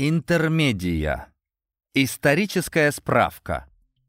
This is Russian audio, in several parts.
Интермедия. Историческая справка.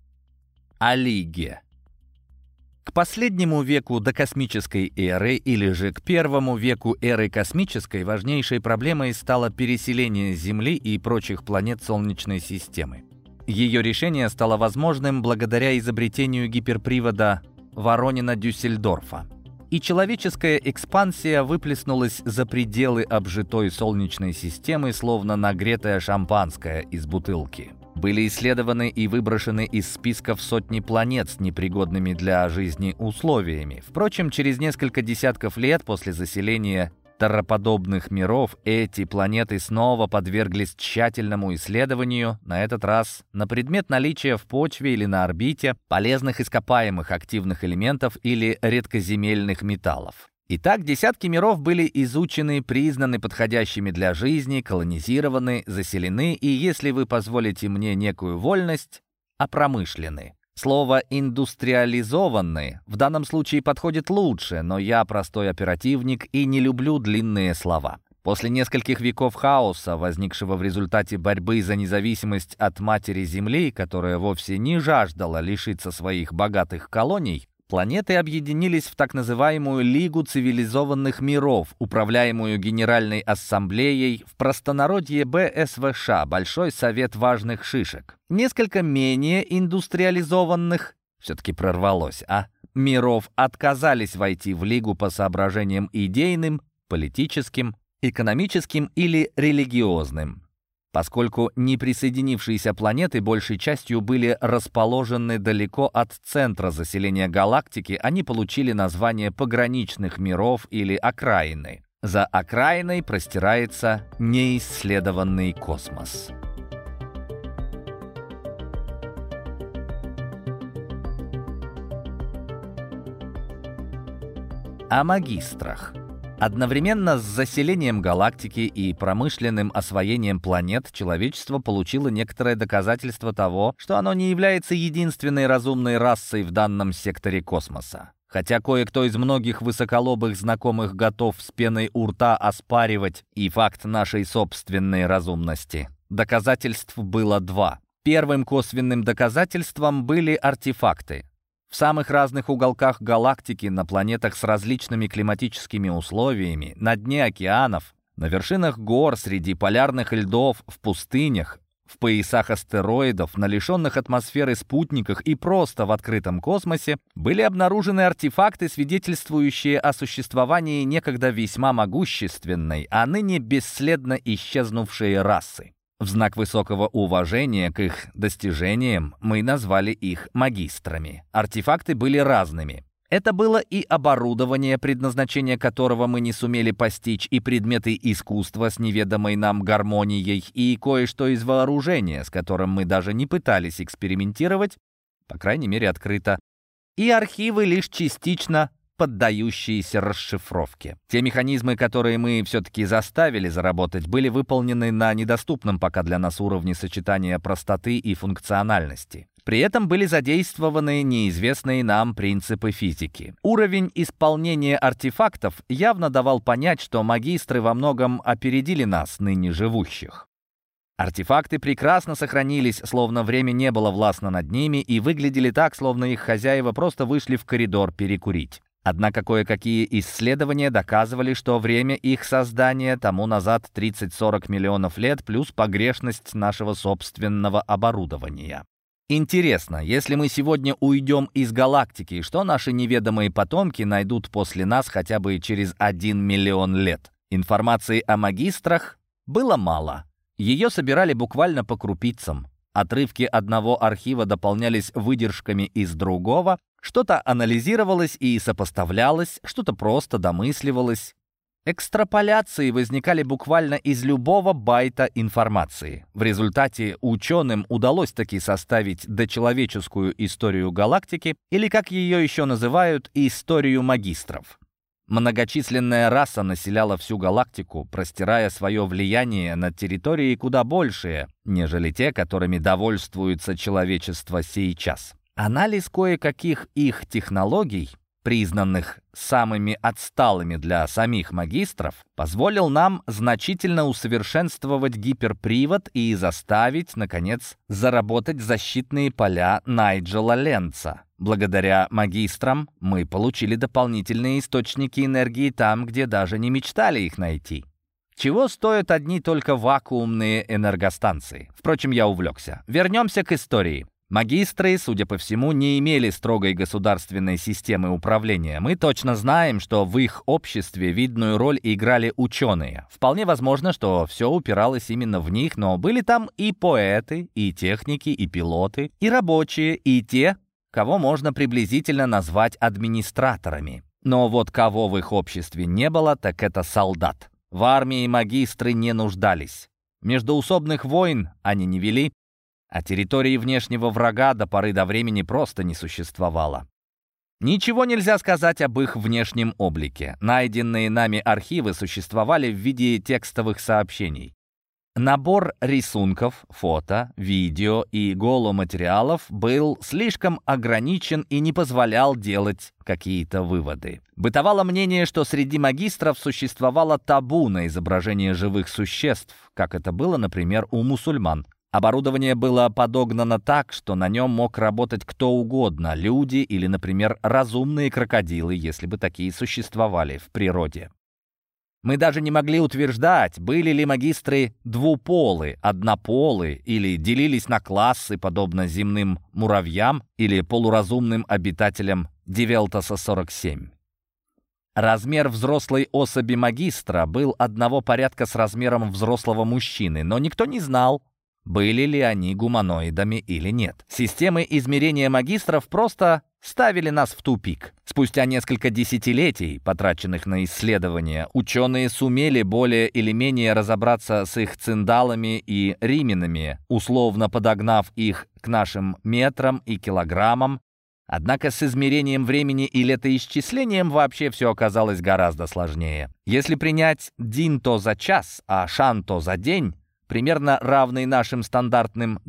О Лиге. К последнему веку докосмической эры, или же к первому веку эры космической, важнейшей проблемой стало переселение Земли и прочих планет Солнечной системы. Ее решение стало возможным благодаря изобретению гиперпривода Воронина-Дюссельдорфа. И человеческая экспансия выплеснулась за пределы обжитой Солнечной системы, словно нагретое шампанское из бутылки. Были исследованы и выброшены из списков сотни планет с непригодными для жизни условиями. Впрочем, через несколько десятков лет после заселения терроподобных миров эти планеты снова подверглись тщательному исследованию, на этот раз на предмет наличия в почве или на орбите полезных ископаемых активных элементов или редкоземельных металлов. Итак, десятки миров были изучены, признаны подходящими для жизни, колонизированы, заселены и, если вы позволите мне некую вольность, опромышлены. Слово «индустриализованные» в данном случае подходит лучше, но я простой оперативник и не люблю длинные слова. После нескольких веков хаоса, возникшего в результате борьбы за независимость от матери Земли, которая вовсе не жаждала лишиться своих богатых колоний, планеты объединились в так называемую Лигу цивилизованных миров, управляемую Генеральной Ассамблеей, в простонародье БСВШ, Большой Совет Важных Шишек. Несколько менее индустриализованных, все-таки прорвалось, миров отказались войти в Лигу по соображениям идейным, политическим, экономическим или религиозным. Поскольку неприсоединившиеся планеты большей частью были расположены далеко от центра заселения галактики, они получили название пограничных миров или окраины. За окраиной простирается неисследованный космос. О магистрах. Одновременно с заселением галактики и промышленным освоением планет человечество получило некоторое доказательство того, что оно не является единственной разумной расой в данном секторе космоса. Хотя кое-кто из многих высоколобых знакомых готов с пеной у рта оспаривать и факт нашей собственной разумности. Доказательств было два. Первым косвенным доказательством были артефакты. В самых разных уголках галактики, на планетах с различными климатическими условиями, на дне океанов, на вершинах гор, среди полярных льдов, в пустынях, в поясах астероидов, на лишенных атмосферы спутниках и просто в открытом космосе были обнаружены артефакты, свидетельствующие о существовании некогда весьма могущественной, а ныне бесследно исчезнувшей расы. В знак высокого уважения к их достижениям мы назвали их магистрами. Артефакты были разными. Это было и оборудование, предназначение которого мы не сумели постичь, и предметы искусства с неведомой нам гармонией, и кое-что из вооружения, с которым мы даже не пытались экспериментировать, по крайней мере открыто, и архивы лишь частично поддающиеся расшифровке. Те механизмы, которые мы все-таки заставили заработать, были выполнены на недоступном пока для нас уровне сочетания простоты и функциональности. При этом были задействованы неизвестные нам принципы физики. Уровень исполнения артефактов явно давал понять, что магистры во многом опередили нас, ныне живущих. Артефакты прекрасно сохранились, словно время не было властно над ними, и выглядели так, словно их хозяева просто вышли в коридор перекурить. Однако кое-какие исследования доказывали, что время их создания тому назад 30-40 миллионов лет плюс погрешность нашего собственного оборудования. Интересно, если мы сегодня уйдем из галактики, что наши неведомые потомки найдут после нас хотя бы через 1 миллион лет? Информации о магистрах было мало. Ее собирали буквально по крупицам. Отрывки одного архива дополнялись выдержками из другого, что-то анализировалось и сопоставлялось, что-то просто домысливалось. Экстраполяции возникали буквально из любого байта информации. В результате ученым удалось таки составить дочеловеческую историю галактики, или, как ее еще называют, историю магистров. Многочисленная раса населяла всю галактику, простирая свое влияние на территории куда большие, нежели те, которыми довольствуется человечество сейчас. Анализ кое-каких их технологий признанных самыми отсталыми для самих магистров, позволил нам значительно усовершенствовать гиперпривод и заставить, наконец, заработать защитные поля Найджела Ленца. Благодаря магистрам мы получили дополнительные источники энергии там, где даже не мечтали их найти. Чего стоят одни только вакуумные энергостанции? Впрочем, я увлекся. Вернемся к истории. Магистры, судя по всему, не имели строгой государственной системы управления. Мы точно знаем, что в их обществе видную роль играли ученые. Вполне возможно, что все упиралось именно в них, но были там и поэты, и техники, и пилоты, и рабочие, и те, кого можно приблизительно назвать администраторами. Но вот кого в их обществе не было, так это солдат. В армии магистры не нуждались. Междоусобных войн они не вели, а территории внешнего врага до поры до времени просто не существовало. Ничего нельзя сказать об их внешнем облике. Найденные нами архивы существовали в виде текстовых сообщений. Набор рисунков, фото, видео и голоматериалов был слишком ограничен и не позволял делать какие-то выводы. Бытовало мнение, что среди магистров существовало табу на изображение живых существ, как это было, например, у мусульман. Оборудование было подогнано так, что на нем мог работать кто угодно, люди или, например, разумные крокодилы, если бы такие существовали в природе. Мы даже не могли утверждать, были ли магистры двуполы, однополы или делились на классы, подобно земным муравьям или полуразумным обитателям Девелтаса-47. Размер взрослой особи магистра был одного порядка с размером взрослого мужчины, но никто не знал, были ли они гуманоидами или нет. Системы измерения магистров просто ставили нас в тупик. Спустя несколько десятилетий, потраченных на исследования, ученые сумели более или менее разобраться с их циндалами и риминами, условно подогнав их к нашим метрам и килограммам. Однако с измерением времени и летоисчислением вообще все оказалось гораздо сложнее. Если принять динто за час, а шанто за день, примерно равный нашим стандартным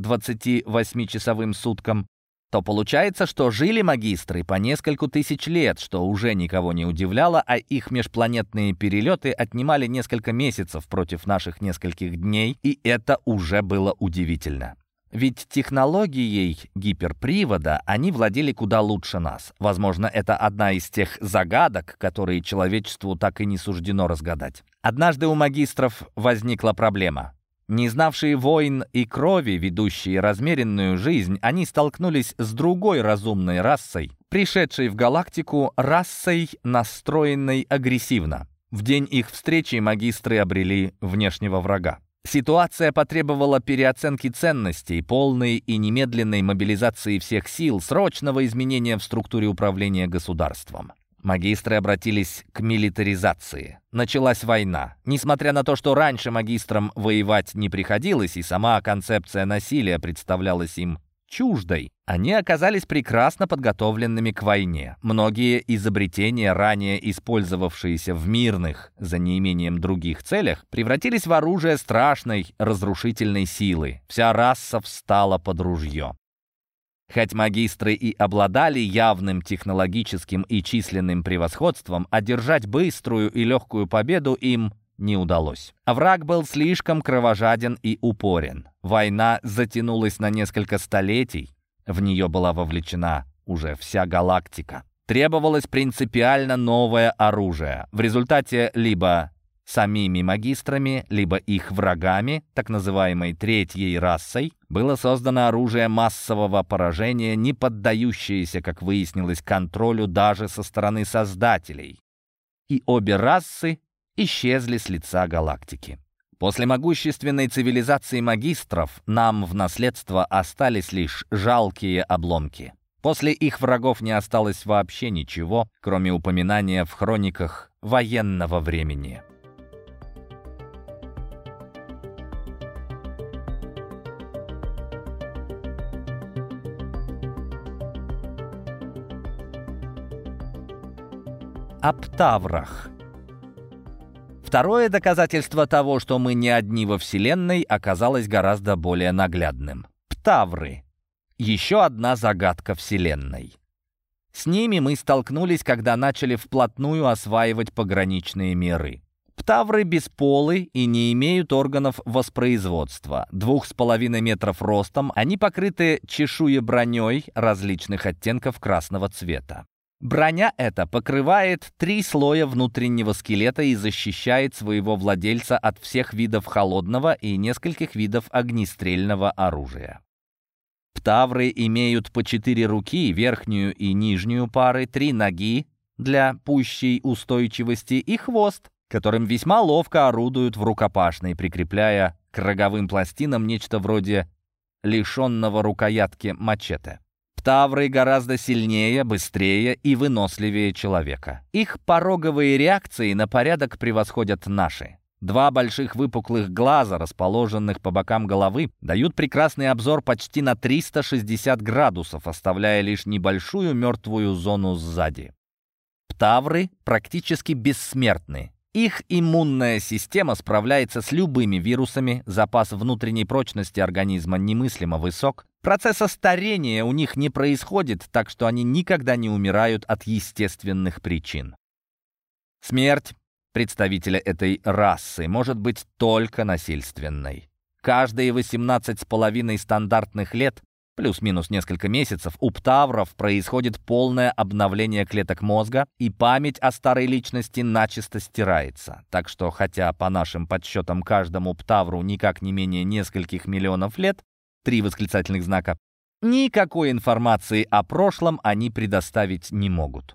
28-часовым суткам, то получается, что жили магистры по несколько тысяч лет, что уже никого не удивляло, а их межпланетные перелеты отнимали несколько месяцев против наших нескольких дней, и это уже было удивительно. Ведь технологией гиперпривода они владели куда лучше нас. Возможно, это одна из тех загадок, которые человечеству так и не суждено разгадать. Однажды у магистров возникла проблема. Не знавшие войн и крови, ведущие размеренную жизнь, они столкнулись с другой разумной расой, пришедшей в галактику расой, настроенной агрессивно. В день их встречи магистры обрели внешнего врага. Ситуация потребовала переоценки ценностей, полной и немедленной мобилизации всех сил, срочного изменения в структуре управления государством. Магистры обратились к милитаризации. Началась война. Несмотря на то, что раньше магистрам воевать не приходилось, и сама концепция насилия представлялась им чуждой, они оказались прекрасно подготовленными к войне. Многие изобретения, ранее использовавшиеся в мирных, за неимением других целях, превратились в оружие страшной, разрушительной силы. Вся раса встала под ружье. Хоть магистры и обладали явным технологическим и численным превосходством, одержать быструю и легкую победу им не удалось. Враг был слишком кровожаден и упорен. Война затянулась на несколько столетий. В нее была вовлечена уже вся галактика. Требовалось принципиально новое оружие. В результате либо самими магистрами, либо их врагами, так называемой третьей расой, было создано оружие массового поражения, не поддающееся, как выяснилось, контролю даже со стороны создателей. И обе расы исчезли с лица галактики. После могущественной цивилизации магистров нам в наследство остались лишь жалкие обломки. После их врагов не осталось вообще ничего, кроме упоминания в хрониках военного времени. О Птаврах. Второе доказательство того, что мы не одни во Вселенной, оказалось гораздо более наглядным. Птавры. Еще одна загадка Вселенной. С ними мы столкнулись, когда начали вплотную осваивать пограничные миры. Птавры бесполы и не имеют органов воспроизводства. 2,5 метров ростом, они покрыты чешуеброней различных оттенков красного цвета. Броня эта покрывает 3 слоя внутреннего скелета и защищает своего владельца от всех видов холодного и нескольких видов огнестрельного оружия. Птавры имеют по 4 руки, верхнюю и нижнюю пары, 3 ноги для пущей устойчивости и хвост, которым весьма ловко орудуют в рукопашной, прикрепляя к роговым пластинам нечто вроде лишенного рукоятки мачете. Птавры гораздо сильнее, быстрее и выносливее человека. Их пороговые реакции на порядок превосходят наши. 2 больших выпуклых глаза, расположенных по бокам головы, дают прекрасный обзор почти на 360 градусов, оставляя лишь небольшую мертвую зону сзади. Птавры практически бессмертны. Их иммунная система справляется с любыми вирусами, запас внутренней прочности организма немыслимо высок. Процесса старения у них не происходит, так что они никогда не умирают от естественных причин. Смерть представителя этой расы может быть только насильственной. Каждые 18,5 стандартных лет, плюс-минус несколько месяцев, у птавров происходит полное обновление клеток мозга, и память о старой личности начисто стирается. Так что, хотя по нашим подсчетам каждому птавру никак не менее нескольких миллионов лет, 3 восклицательных знака, никакой информации о прошлом они предоставить не могут.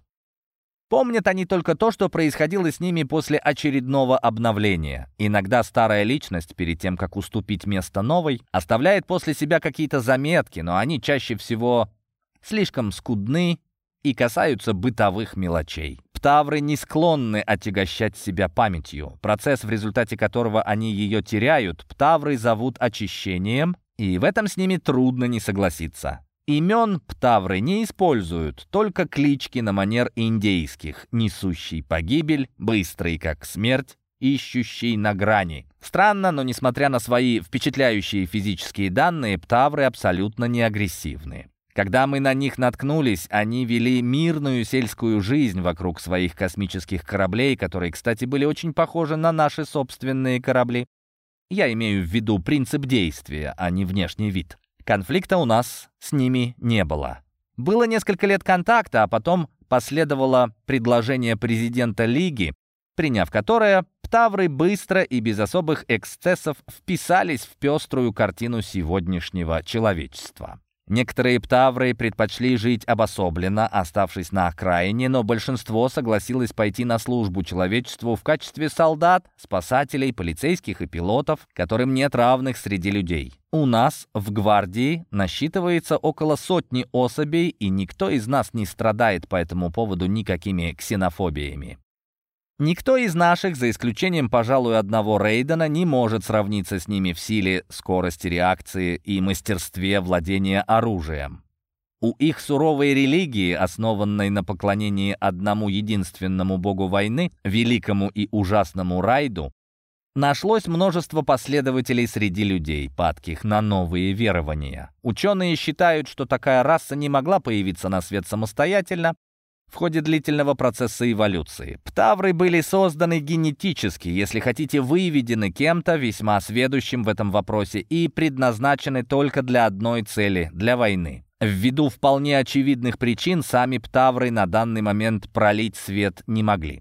Помнят они только то, что происходило с ними после очередного обновления. Иногда старая личность, перед тем, как уступить место новой, оставляет после себя какие-то заметки, но они чаще всего слишком скудны и касаются бытовых мелочей. Птавры не склонны отягощать себя памятью. Процесс, в результате которого они ее теряют, птавры зовут очищением, и в этом с ними трудно не согласиться. Имен птавры не используют, только клички на манер индейских: несущий погибель, быстрый как смерть, ищущий на грани. Странно, но несмотря на свои впечатляющие физические данные, птавры абсолютно не агрессивны. Когда мы на них наткнулись, они вели мирную сельскую жизнь вокруг своих космических кораблей, которые, кстати, были очень похожи на наши собственные корабли. Я имею в виду принцип действия, а не внешний вид. Конфликта у нас с ними не было. Было несколько лет контакта, а потом последовало предложение президента Лиги, приняв которое, птавры быстро и без особых эксцессов вписались в пеструю картину сегодняшнего человечества. Некоторые птавры предпочли жить обособленно, оставшись на окраине, но большинство согласилось пойти на службу человечеству в качестве солдат, спасателей, полицейских и пилотов, которым нет равных среди людей. У нас в гвардии насчитывается около 100 особей, и никто из нас не страдает по этому поводу никакими ксенофобиями. Никто из наших, за исключением, пожалуй, одного Рейдена, не может сравниться с ними в силе, скорости реакции и мастерстве владения оружием. У их суровой религии, основанной на поклонении одному единственному богу войны, великому и ужасному Райду, нашлось множество последователей среди людей, падких на новые верования. Ученые считают, что такая раса не могла появиться на свет самостоятельно в ходе длительного процесса эволюции. Птавры были созданы генетически, если хотите, выведены кем-то весьма сведущим в этом вопросе и предназначены только для одной цели — для войны. Ввиду вполне очевидных причин сами птавры на данный момент пролить свет не могли.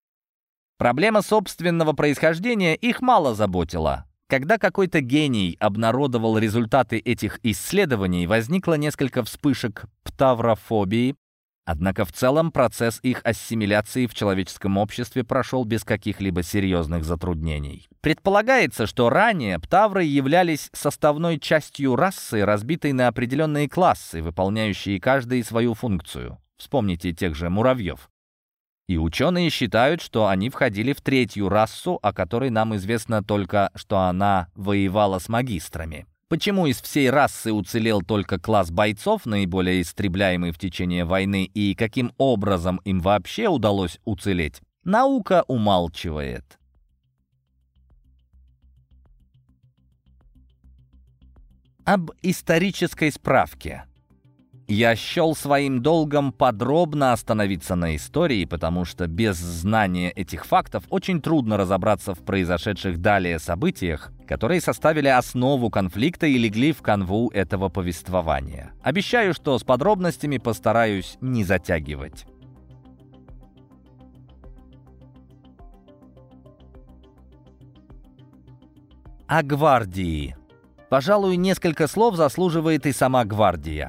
Проблема собственного происхождения их мало заботила. Когда какой-то гений обнародовал результаты этих исследований, возникло несколько вспышек птаврофобии. Однако в целом процесс их ассимиляции в человеческом обществе прошел без каких-либо серьезных затруднений. Предполагается, что ранее птавры являлись составной частью расы, разбитой на определенные классы, выполняющие каждый свою функцию. Вспомните тех же муравьев. И ученые считают, что они входили в 3-ю расу, о которой нам известно только, что она воевала с магистрами. Почему из всей расы уцелел только класс бойцов, наиболее истребляемый в течение войны, и каким образом им вообще удалось уцелеть, наука умалчивает. Об исторической справке. Я счел своим долгом подробно остановиться на истории, потому что без знания этих фактов очень трудно разобраться в произошедших далее событиях, которые составили основу конфликта и легли в канву этого повествования. Обещаю, что с подробностями постараюсь не затягивать. О гвардии. Пожалуй, несколько слов заслуживает и сама гвардия.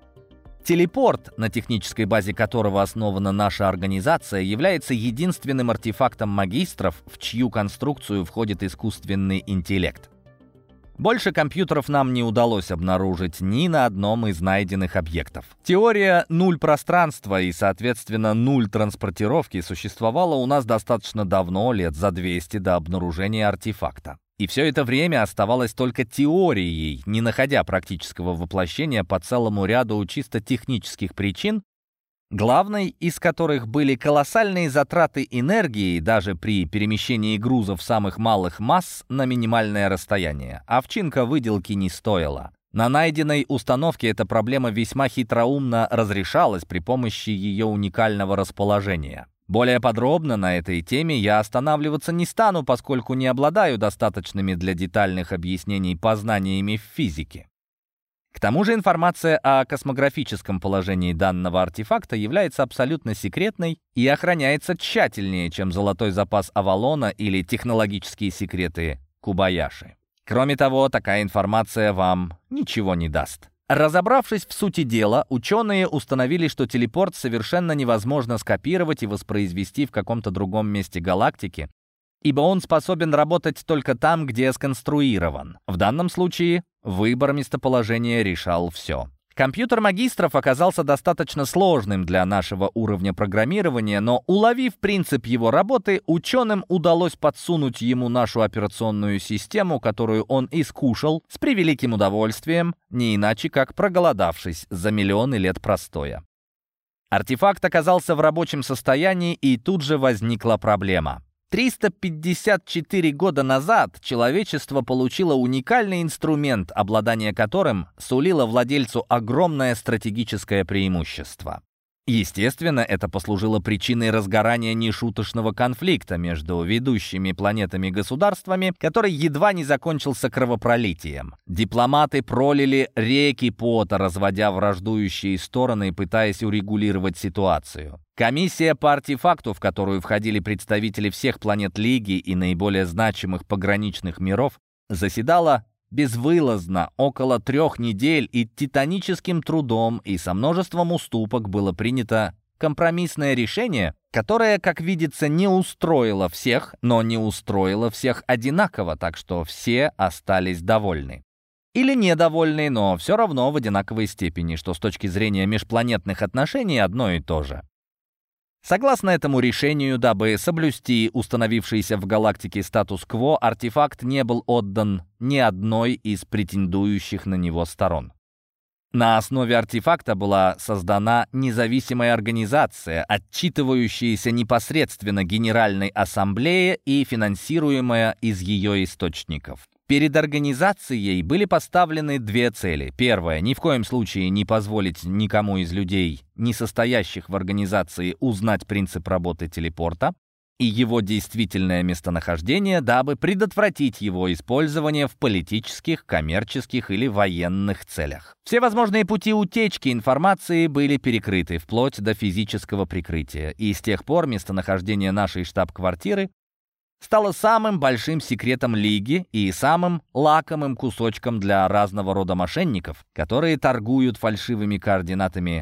Телепорт, на технической базе которого основана наша организация, является единственным артефактом магистров, в чью конструкцию входит искусственный интеллект. Больше компьютеров нам не удалось обнаружить ни на одном из найденных объектов. Теория нуль пространства и, соответственно, нуль транспортировки существовала у нас достаточно давно, лет за 200 до обнаружения артефакта. И все это время оставалось только теорией, не находя практического воплощения по целому ряду чисто технических причин, главной из которых были колоссальные затраты энергии даже при перемещении грузов самых малых масс на минимальное расстояние. Овчинка выделки не стоила. На найденной установке эта проблема весьма хитроумно разрешалась при помощи ее уникального расположения. Более подробно на этой теме я останавливаться не стану, поскольку не обладаю достаточными для детальных объяснений познаниями в физике. К тому же информация о космографическом положении данного артефакта является абсолютно секретной и охраняется тщательнее, чем золотой запас Авалона или технологические секреты Кубаяши. Кроме того, такая информация вам ничего не даст. Разобравшись в сути дела, ученые установили, что телепорт совершенно невозможно скопировать и воспроизвести в каком-то другом месте галактики, ибо он способен работать только там, где сконструирован. В данном случае выбор местоположения решал все. Компьютер магистров оказался достаточно сложным для нашего уровня программирования, но, уловив принцип его работы, ученым удалось подсунуть ему нашу операционную систему, которую он искушал с превеликим удовольствием, не иначе как проголодавшись за миллионы лет простоя. Артефакт оказался в рабочем состоянии, и тут же возникла проблема. 354 года назад человечество получило уникальный инструмент, обладание которым сулило владельцу огромное стратегическое преимущество. Естественно, это послужило причиной разгорания нешуточного конфликта между ведущими планетами-государствами, который едва не закончился кровопролитием. Дипломаты пролили реки пота, разводя враждующие стороны и пытаясь урегулировать ситуацию. Комиссия по артефакту, в которую входили представители всех планет Лиги и наиболее значимых пограничных миров, заседала безвылазно около 3 недель, и титаническим трудом и со множеством уступок было принято компромиссное решение, которое, как видится, не устроило всех, но не устроило всех одинаково, так что все остались довольны. Или недовольны, но все равно в одинаковой степени, что с точки зрения межпланетных отношений одно и то же. Согласно этому решению, дабы соблюсти установившийся в галактике статус-кво, артефакт не был отдан ни одной из претендующих на него сторон. На основе артефакта была создана независимая организация, отчитывающаяся непосредственно Генеральной Ассамблее и финансируемая из ее источников. Перед организацией были поставлены 2 цели. Первая — ни в коем случае не позволить никому из людей, не состоящих в организации, узнать принцип работы телепорта и его действительное местонахождение, дабы предотвратить его использование в политических, коммерческих или военных целях. Все возможные пути утечки информации были перекрыты, вплоть до физического прикрытия, и с тех пор местонахождение нашей штаб-квартиры стало самым большим секретом Лиги и самым лакомым кусочком для разного рода мошенников, которые торгуют фальшивыми координатами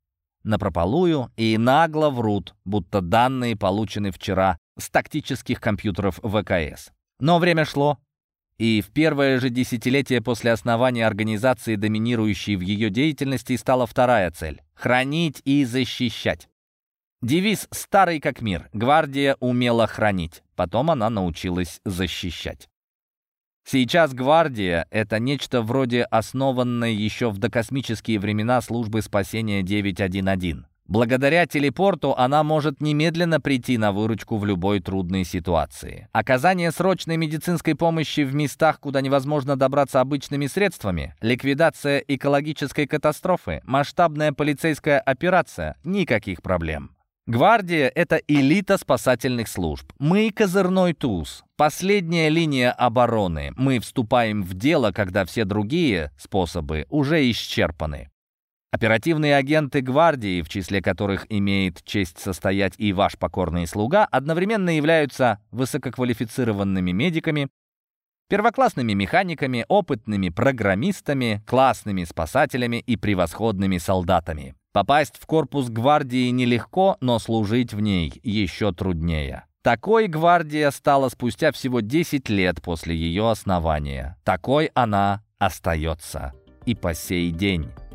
напропалую и нагло врут, будто данные получены вчера с тактических компьютеров ВКС. Но время шло, и в первое же десятилетие после основания организации, доминирующей в ее деятельности, стала вторая цель — хранить и защищать. Девиз старый как мир. Гвардия умела хранить, потом она научилась защищать. Сейчас гвардия — это нечто вроде основанной еще в докосмические времена службы спасения 911. Благодаря телепорту она может немедленно прийти на выручку в любой трудной ситуации. Оказание срочной медицинской помощи в местах, куда невозможно добраться обычными средствами, ликвидация экологической катастрофы, масштабная полицейская операция – никаких проблем. Гвардия – это элита спасательных служб. Мы козырной туз, последняя линия обороны. Мы вступаем в дело, когда все другие способы уже исчерпаны. Оперативные агенты гвардии, в числе которых имеет честь состоять и ваш покорный слуга, одновременно являются высококвалифицированными медиками, первоклассными механиками, опытными программистами, классными спасателями и превосходными солдатами. Попасть в корпус гвардии нелегко, но служить в ней еще труднее. Такой гвардия стала спустя всего 10 лет после ее основания. Такой она остается и по сей день.